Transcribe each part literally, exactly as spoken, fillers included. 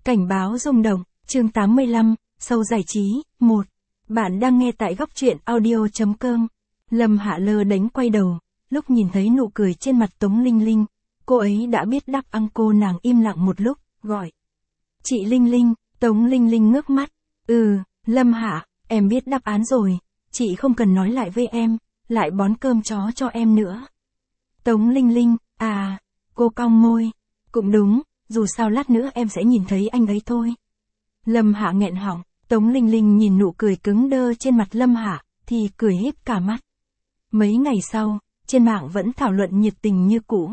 Cảnh báo rung động, chương tám mươi lăm, sâu giải trí, một. Bạn đang nghe tại góc truyện audio chấm com. Lâm Hạ lơ đánh quay đầu, lúc nhìn thấy nụ cười trên mặt Tống Linh Linh, cô ấy đã biết đáp ăn cô. Nàng im lặng một lúc, gọi. Chị Linh Linh. Tống Linh Linh ngước mắt. Ừ, Lâm Hạ, em biết đáp án rồi, chị không cần nói lại với em, lại bón cơm chó cho em nữa. Tống Linh Linh, à, cô cong môi. Cũng đúng, dù sao lát nữa em sẽ nhìn thấy anh ấy thôi. Lâm Hạ nghẹn họng, Tống Linh Linh nhìn nụ cười cứng đơ trên mặt Lâm Hạ, thì cười híp cả mắt. Mấy ngày sau, trên mạng vẫn thảo luận nhiệt tình như cũ.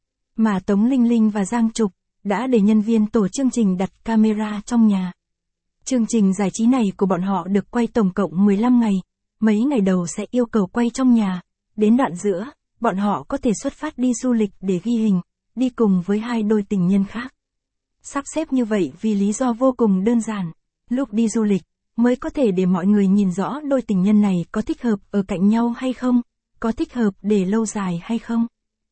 Mà Tống Linh Linh và Giang Trục đã để nhân viên tổ chương trình đặt camera trong nhà. Chương trình giải trí này của bọn họ được quay tổng cộng mười lăm ngày, mấy ngày đầu sẽ yêu cầu quay trong nhà, đến đoạn giữa, bọn họ có thể xuất phát đi du lịch để ghi hình, đi cùng với hai đôi tình nhân khác. Sắp xếp như vậy vì lý do vô cùng đơn giản, lúc đi du lịch, mới có thể để mọi người nhìn rõ đôi tình nhân này có thích hợp ở cạnh nhau hay không, có thích hợp để lâu dài hay không.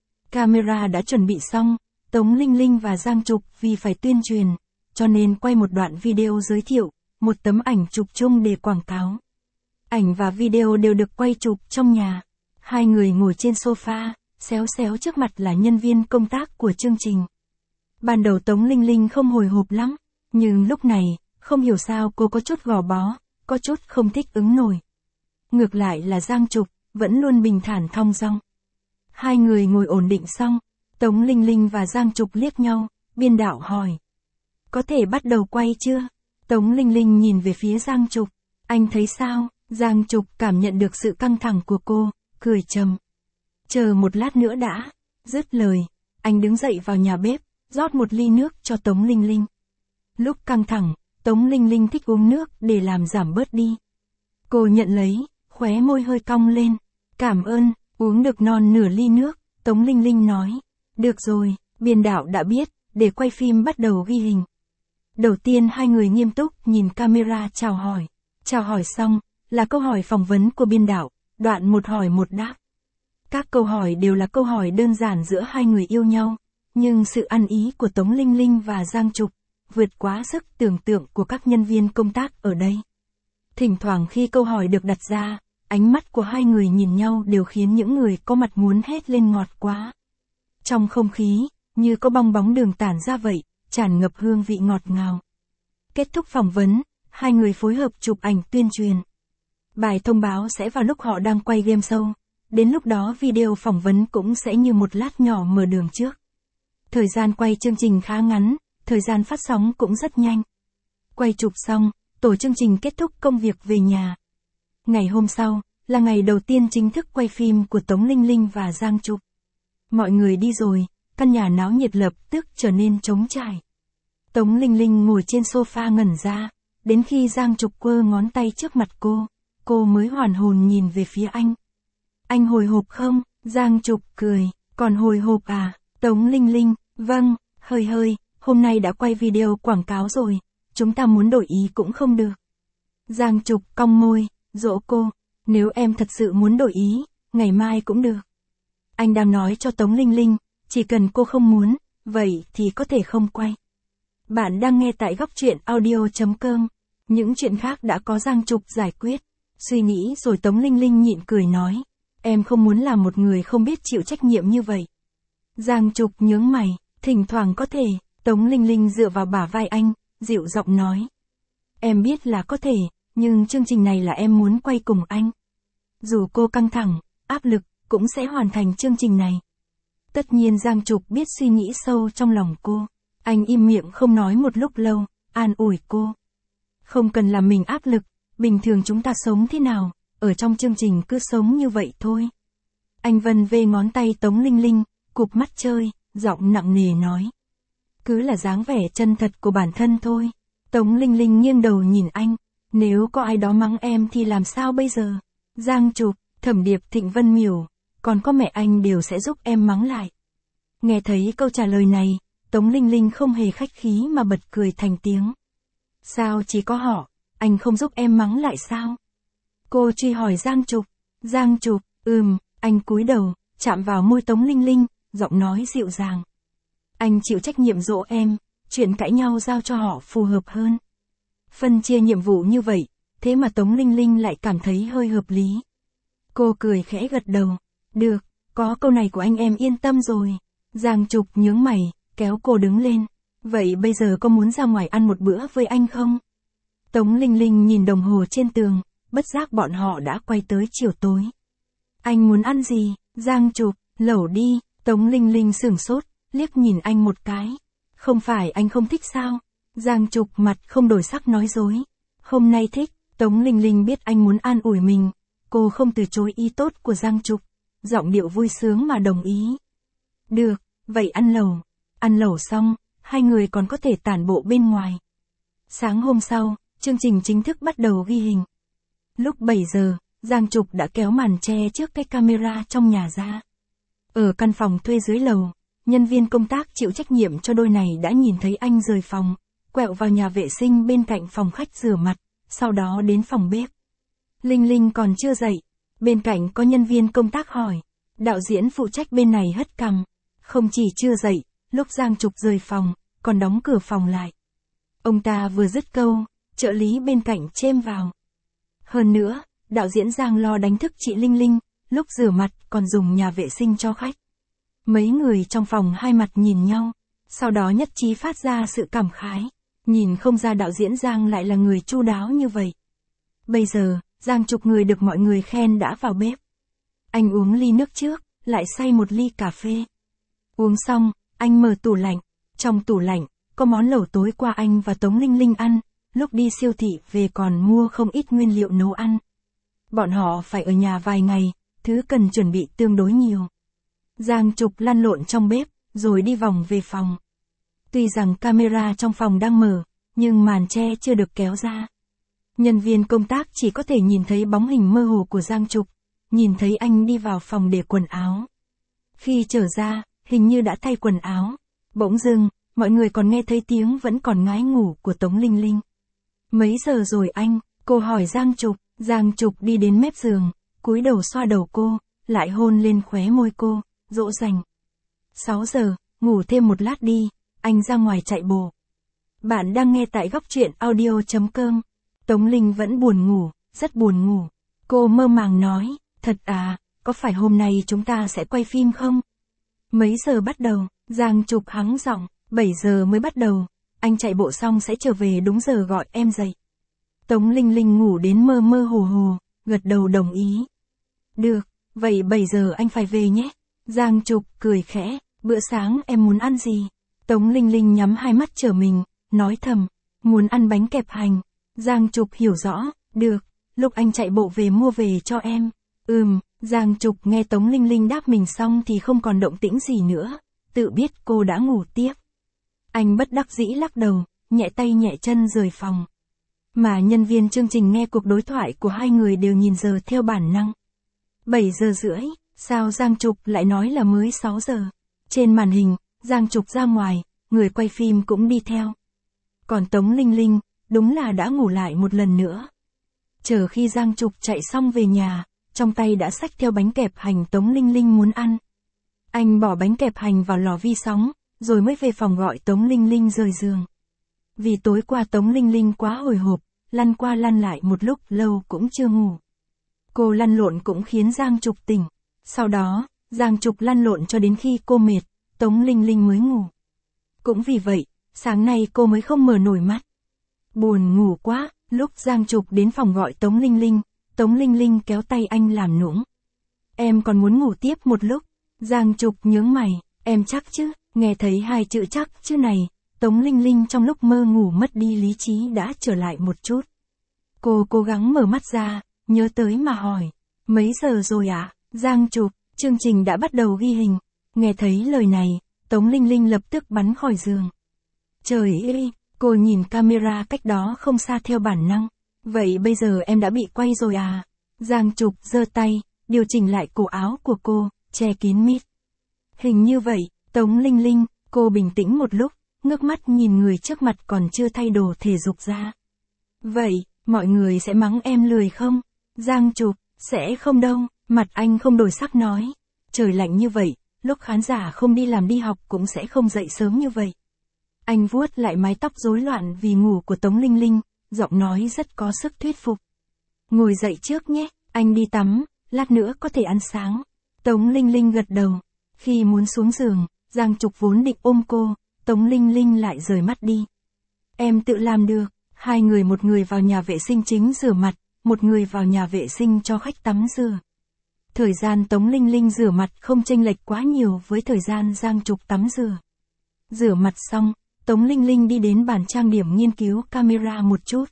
Camera đã chuẩn bị xong, Tống Linh Linh và Giang Trục vì phải tuyên truyền, cho nên quay một đoạn video giới thiệu, một tấm ảnh chụp chung để quảng cáo. Ảnh và video đều được quay chụp trong nhà. Hai người ngồi trên sofa, xéo xéo trước mặt là nhân viên công tác của chương trình. Ban đầu Tống Linh Linh không hồi hộp lắm, nhưng lúc này, không hiểu sao cô có chút gò bó, có chút không thích ứng nổi. Ngược lại là Giang Trục, vẫn luôn bình thản thong dong. Hai người ngồi ổn định xong, Tống Linh Linh và Giang Trục liếc nhau, biên đạo hỏi. Có thể bắt đầu quay chưa? Tống Linh Linh nhìn về phía Giang Trục. Anh thấy sao? Giang Trục cảm nhận được sự căng thẳng của cô, cười trầm. Chờ một lát nữa đã. Dứt lời, anh đứng dậy vào nhà bếp, rót một ly nước cho Tống Linh Linh. Lúc căng thẳng, Tống Linh Linh thích uống nước để làm giảm bớt đi. Cô nhận lấy, khóe môi hơi cong lên. Cảm ơn, uống được non nửa ly nước, Tống Linh Linh nói. Được rồi, biên đạo đã biết, để quay phim bắt đầu ghi hình. Đầu tiên hai người nghiêm túc nhìn camera chào hỏi. Chào hỏi xong, là câu hỏi phỏng vấn của biên đạo, đoạn một hỏi một đáp. Các câu hỏi đều là câu hỏi đơn giản giữa hai người yêu nhau, nhưng sự ăn ý của Tống Linh Linh và Giang Trục, vượt quá sức tưởng tượng của các nhân viên công tác ở đây. Thỉnh thoảng khi câu hỏi được đặt ra, ánh mắt của hai người nhìn nhau đều khiến những người có mặt muốn hét lên ngọt quá. Trong không khí, như có bong bóng đường tản ra vậy, tràn ngập hương vị ngọt ngào. Kết thúc phỏng vấn, hai người phối hợp chụp ảnh tuyên truyền. Bài thông báo sẽ vào lúc họ đang quay game show, đến lúc đó video phỏng vấn cũng sẽ như một lát nhỏ mở đường trước. Thời gian quay chương trình khá ngắn, thời gian phát sóng cũng rất nhanh. Quay chụp xong, tổ chương trình kết thúc công việc về nhà. Ngày hôm sau, là ngày đầu tiên chính thức quay phim của Tống Linh Linh và Giang Trục. Mọi người đi rồi, căn nhà náo nhiệt lập tức trở nên trống trải. Tống Linh Linh ngồi trên sofa ngẩn ra, đến khi Giang Trục quơ ngón tay trước mặt cô, cô mới hoàn hồn nhìn về phía anh. Anh hồi hộp không? Giang Trục cười, còn hồi hộp à? Tống Linh Linh, vâng, hơi hơi, hôm nay đã quay video quảng cáo rồi, chúng ta muốn đổi ý cũng không được. Giang Trục cong môi, dỗ cô, nếu em thật sự muốn đổi ý, ngày mai cũng được. Anh đang nói cho Tống Linh Linh, chỉ cần cô không muốn, vậy thì có thể không quay. Bạn đang nghe tại góc truyện audio chấm com. Những chuyện khác đã có Giang Trục giải quyết. Suy nghĩ rồi Tống Linh Linh nhịn cười nói. Em không muốn làm một người không biết chịu trách nhiệm như vậy. Giang Trục nhướng mày, thỉnh thoảng có thể. Tống Linh Linh dựa vào bả vai anh, dịu giọng nói. Em biết là có thể, nhưng chương trình này là em muốn quay cùng anh. Dù cô căng thẳng, áp lực, cũng sẽ hoàn thành chương trình này. Tất nhiên Giang Trục biết suy nghĩ sâu trong lòng cô. Anh im miệng không nói một lúc lâu, an ủi cô. Không cần làm mình áp lực, bình thường chúng ta sống thế nào, ở trong chương trình cứ sống như vậy thôi. Anh vân vê ngón tay Tống Linh Linh, cụp mắt chơi, giọng nặng nề nói. Cứ là dáng vẻ chân thật của bản thân thôi. Tống Linh Linh nghiêng đầu nhìn anh, nếu có ai đó mắng em thì làm sao bây giờ? Giang Trục, Thẩm Điệp, Thịnh Vân Miểu, còn có mẹ anh đều sẽ giúp em mắng lại. Nghe thấy câu trả lời này, Tống Linh Linh không hề khách khí mà bật cười thành tiếng. Sao chỉ có họ, anh không giúp em mắng lại sao? Cô truy hỏi Giang Trục. Giang Trục, ừm, anh cúi đầu, chạm vào môi Tống Linh Linh, giọng nói dịu dàng. Anh chịu trách nhiệm dỗ em, chuyện cãi nhau giao cho họ phù hợp hơn. Phân chia nhiệm vụ như vậy, thế mà Tống Linh Linh lại cảm thấy hơi hợp lý. Cô cười khẽ gật đầu. Được, có câu này của anh em yên tâm rồi. Giang Trục nhướng mày, kéo cô đứng lên. Vậy bây giờ có muốn ra ngoài ăn một bữa với anh không? Tống Linh Linh nhìn đồng hồ trên tường, bất giác bọn họ đã quay tới chiều tối. Anh muốn ăn gì? Giang Trục, lẩu đi. Tống Linh Linh sửng sốt, liếc nhìn anh một cái. Không phải anh không thích sao? Giang Trục mặt không đổi sắc nói dối. Hôm nay thích. Tống Linh Linh biết anh muốn an ủi mình. Cô không từ chối ý tốt của Giang Trục. Giọng điệu vui sướng mà đồng ý. Được, vậy ăn lẩu. Ăn lẩu xong, hai người còn có thể tản bộ bên ngoài. Sáng hôm sau, chương trình chính thức bắt đầu ghi hình. Lúc bảy giờ, Giang Trục đã kéo màn che trước cái camera trong nhà ra. Ở căn phòng thuê dưới lầu, nhân viên công tác chịu trách nhiệm cho đôi này đã nhìn thấy anh rời phòng, quẹo vào nhà vệ sinh bên cạnh phòng khách rửa mặt, sau đó đến phòng bếp. Linh Linh còn chưa dậy, bên cạnh có nhân viên công tác hỏi. Đạo diễn phụ trách bên này hất cằm. Không chỉ chưa dậy, lúc Giang Trục rời phòng, còn đóng cửa phòng lại. Ông ta vừa dứt câu, trợ lý bên cạnh chêm vào. Hơn nữa, đạo diễn Giang lo đánh thức chị Linh Linh, lúc rửa mặt còn dùng nhà vệ sinh cho khách. Mấy người trong phòng hai mặt nhìn nhau, sau đó nhất trí phát ra sự cảm khái. Nhìn không ra đạo diễn Giang lại là người chu đáo như vậy. Bây giờ, Giang Trục người được mọi người khen đã vào bếp. Anh uống ly nước trước, lại xay một ly cà phê. Uống xong, anh mở tủ lạnh. Trong tủ lạnh, có món lẩu tối qua anh và Tống Linh Linh ăn, lúc đi siêu thị về còn mua không ít nguyên liệu nấu ăn. Bọn họ phải ở nhà vài ngày, thứ cần chuẩn bị tương đối nhiều. Giang Trục lăn lộn trong bếp, rồi đi vòng về phòng. Tuy rằng camera trong phòng đang mở, nhưng màn che chưa được kéo ra. Nhân viên công tác chỉ có thể nhìn thấy bóng hình mơ hồ của Giang Trục, nhìn thấy anh đi vào phòng để quần áo. Khi trở ra, hình như đã thay quần áo. Bỗng dưng, mọi người còn nghe thấy tiếng vẫn còn ngái ngủ của Tống Linh Linh. Mấy giờ rồi anh? Cô hỏi Giang Trục. Giang Trục đi đến mép giường, cúi đầu xoa đầu cô, lại hôn lên khóe môi cô, dỗ dành. Sáu giờ, ngủ thêm một lát đi, anh ra ngoài chạy bộ. Bạn đang nghe tại góc truyện audio chấm com. Tống Linh vẫn buồn ngủ, rất buồn ngủ. Cô mơ màng nói, thật à, có phải hôm nay chúng ta sẽ quay phim không? Mấy giờ bắt đầu? Giang Trục hắng giọng, bảy giờ mới bắt đầu. Anh chạy bộ xong sẽ trở về đúng giờ gọi em dậy. Tống Linh Linh ngủ đến mơ mơ hồ hồ, gật đầu đồng ý. Được, vậy bảy giờ anh phải về nhé. Giang Trục cười khẽ, bữa sáng em muốn ăn gì? Tống Linh Linh nhắm hai mắt chờ mình, nói thầm, muốn ăn bánh kẹp hành. Giang Trục hiểu rõ, được, lúc anh chạy bộ về mua về cho em. Ừm, Giang Trục nghe Tống Linh Linh đáp mình xong thì không còn động tĩnh gì nữa, tự biết cô đã ngủ tiếp. Anh bất đắc dĩ lắc đầu, nhẹ tay nhẹ chân rời phòng. Mà nhân viên chương trình nghe cuộc đối thoại của hai người đều nhìn giờ theo bản năng. bảy giờ rưỡi, sao Giang Trục lại nói là mới sáu giờ? Trên màn hình, Giang Trục ra ngoài, người quay phim cũng đi theo. Còn Tống Linh Linh, đúng là đã ngủ lại một lần nữa. Chờ khi Giang Trục chạy xong về nhà, trong tay đã xách theo bánh kẹp hành Tống Linh Linh muốn ăn. Anh bỏ bánh kẹp hành vào lò vi sóng, rồi mới về phòng gọi Tống Linh Linh rời giường. Vì tối qua Tống Linh Linh quá hồi hộp, lăn qua lăn lại một lúc lâu cũng chưa ngủ. Cô lăn lộn cũng khiến Giang Trục tỉnh. Sau đó, Giang Trục lăn lộn cho đến khi cô mệt, Tống Linh Linh mới ngủ. Cũng vì vậy, sáng nay cô mới không mở nổi mắt. Buồn ngủ quá, lúc Giang Trục đến phòng gọi Tống Linh Linh, Tống Linh Linh kéo tay anh làm nũng. Em còn muốn ngủ tiếp một lúc. Giang Trục nhướng mày, em chắc chứ? Nghe thấy hai chữ chắc chứ này, Tống Linh Linh trong lúc mơ ngủ mất đi lý trí đã trở lại một chút. Cô cố gắng mở mắt ra, nhớ tới mà hỏi, mấy giờ rồi ạ? À? Giang Trục, chương trình đã bắt đầu ghi hình. Nghe thấy lời này, Tống Linh Linh lập tức bắn khỏi giường. Trời ơi, cô nhìn camera cách đó không xa theo bản năng. Vậy bây giờ em đã bị quay rồi à? Giang Trục giơ tay, điều chỉnh lại cổ áo của cô, che kín mít. Hình như vậy, Tống Linh Linh, cô bình tĩnh một lúc, ngước mắt nhìn người trước mặt còn chưa thay đồ thể dục ra. Vậy, mọi người sẽ mắng em lười không? Giang Trục, sẽ không đâu, mặt anh không đổi sắc nói. Trời lạnh như vậy, lúc khán giả không đi làm đi học cũng sẽ không dậy sớm như vậy. Anh vuốt lại mái tóc rối loạn vì ngủ của Tống Linh Linh, giọng nói rất có sức thuyết phục. Ngồi dậy trước nhé, anh đi tắm, lát nữa có thể ăn sáng. Tống Linh Linh gật đầu. Khi muốn xuống giường, Giang Trục vốn định ôm cô, Tống Linh Linh lại rời mắt đi. Em tự làm được. Hai người một người vào nhà vệ sinh chính rửa mặt, một người vào nhà vệ sinh cho khách tắm rửa. Thời gian Tống Linh Linh rửa mặt không chênh lệch quá nhiều với thời gian Giang Trục tắm rửa. Rửa mặt xong, Tống Linh Linh đi đến bàn trang điểm nghiên cứu camera một chút.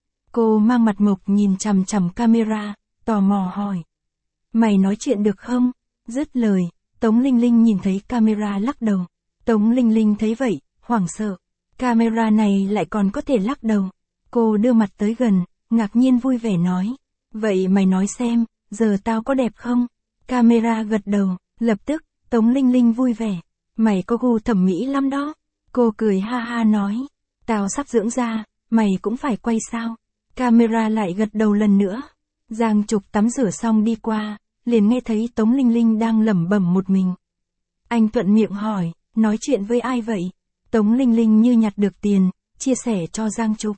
Cô mang mặt mộc nhìn chằm chằm camera, tò mò hỏi. Mày nói chuyện được không? Dứt lời, Tống Linh Linh nhìn thấy camera lắc đầu. Tống Linh Linh thấy vậy, hoảng sợ. Camera này lại còn có thể lắc đầu. Cô đưa mặt tới gần, ngạc nhiên vui vẻ nói. Vậy mày nói xem, giờ tao có đẹp không? Camera gật đầu, lập tức, Tống Linh Linh vui vẻ. Mày có gu thẩm mỹ lắm đó. Cô cười ha ha nói. Tao sắp dưỡng da, mày cũng phải quay sao? Camera lại gật đầu lần nữa. Giang Trục tắm rửa xong đi qua, liền nghe thấy Tống Linh Linh đang lẩm bẩm một mình. Anh thuận miệng hỏi, nói chuyện với ai vậy? Tống Linh Linh như nhặt được tiền, chia sẻ cho Giang Trục.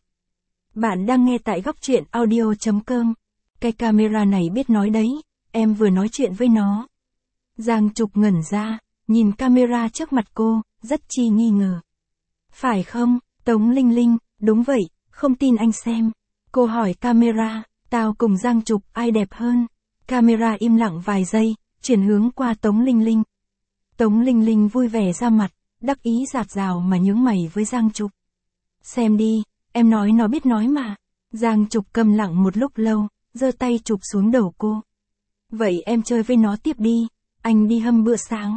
Bạn đang nghe tại góc truyện audio chấm com. Cái camera này biết nói đấy, em vừa nói chuyện với nó. Giang Trục ngẩn ra, nhìn camera trước mặt cô, rất chi nghi ngờ. Phải không, Tống Linh Linh, đúng vậy, không tin anh xem. Cô hỏi camera, tao cùng Giang Trục ai đẹp hơn? Camera im lặng vài giây, chuyển hướng qua Tống Linh Linh. Tống Linh Linh vui vẻ ra mặt, đắc ý rạt rào mà nhướng mày với Giang Trục. Xem đi, em nói nó biết nói mà. Giang Trục câm lặng một lúc lâu, giơ tay chụp xuống đầu cô. Vậy em chơi với nó tiếp đi, anh đi hâm bữa sáng.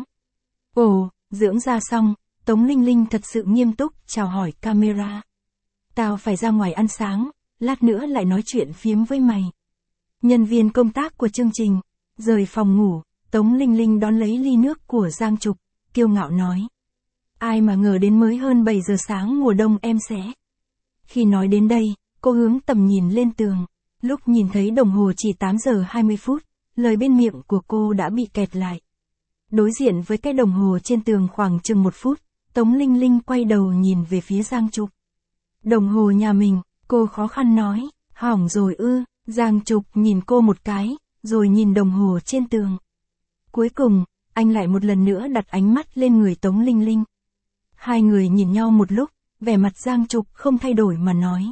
Ồ, dưỡng da xong, Tống Linh Linh thật sự nghiêm túc chào hỏi camera. Tao phải ra ngoài ăn sáng, lát nữa lại nói chuyện phiếm với mày. Nhân viên công tác của chương trình, rời phòng ngủ, Tống Linh Linh đón lấy ly nước của Giang Trục, kiêu ngạo nói. Ai mà ngờ đến mới hơn bảy giờ sáng mùa đông em sẽ. Khi nói đến đây, cô hướng tầm nhìn lên tường. Lúc nhìn thấy đồng hồ chỉ tám giờ hai mươi phút, lời bên miệng của cô đã bị kẹt lại. Đối diện với cái đồng hồ trên tường khoảng chừng một phút, Tống Linh Linh quay đầu nhìn về phía Giang Trục. Đồng hồ nhà mình, cô khó khăn nói, hỏng rồi ư. Giang Trục nhìn cô một cái, rồi nhìn đồng hồ trên tường. Cuối cùng, anh lại một lần nữa đặt ánh mắt lên người Tống Linh Linh. Hai người nhìn nhau một lúc, vẻ mặt Giang Trục không thay đổi mà nói.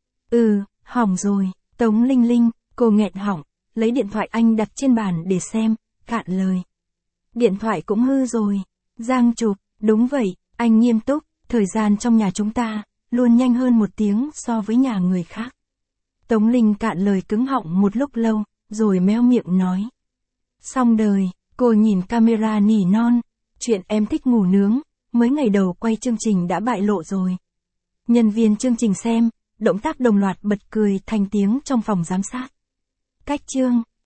Ừ, hỏng rồi, Tống Linh Linh, cô nghẹn họng, lấy điện thoại anh đặt trên bàn để xem, cạn lời. Điện thoại cũng hư rồi. Giang Trục, đúng vậy, anh nghiêm túc, thời gian trong nhà chúng ta, luôn nhanh hơn một tiếng so với nhà người khác. Tống Linh cạn lời cứng họng một lúc lâu, rồi méo miệng nói. Xong đời, cô nhìn camera nỉ non, chuyện em thích ngủ nướng, mới ngày đầu quay chương trình đã bại lộ rồi. Nhân viên chương trình xem, động tác đồng loạt bật cười thành tiếng trong phòng giám sát. Cách chương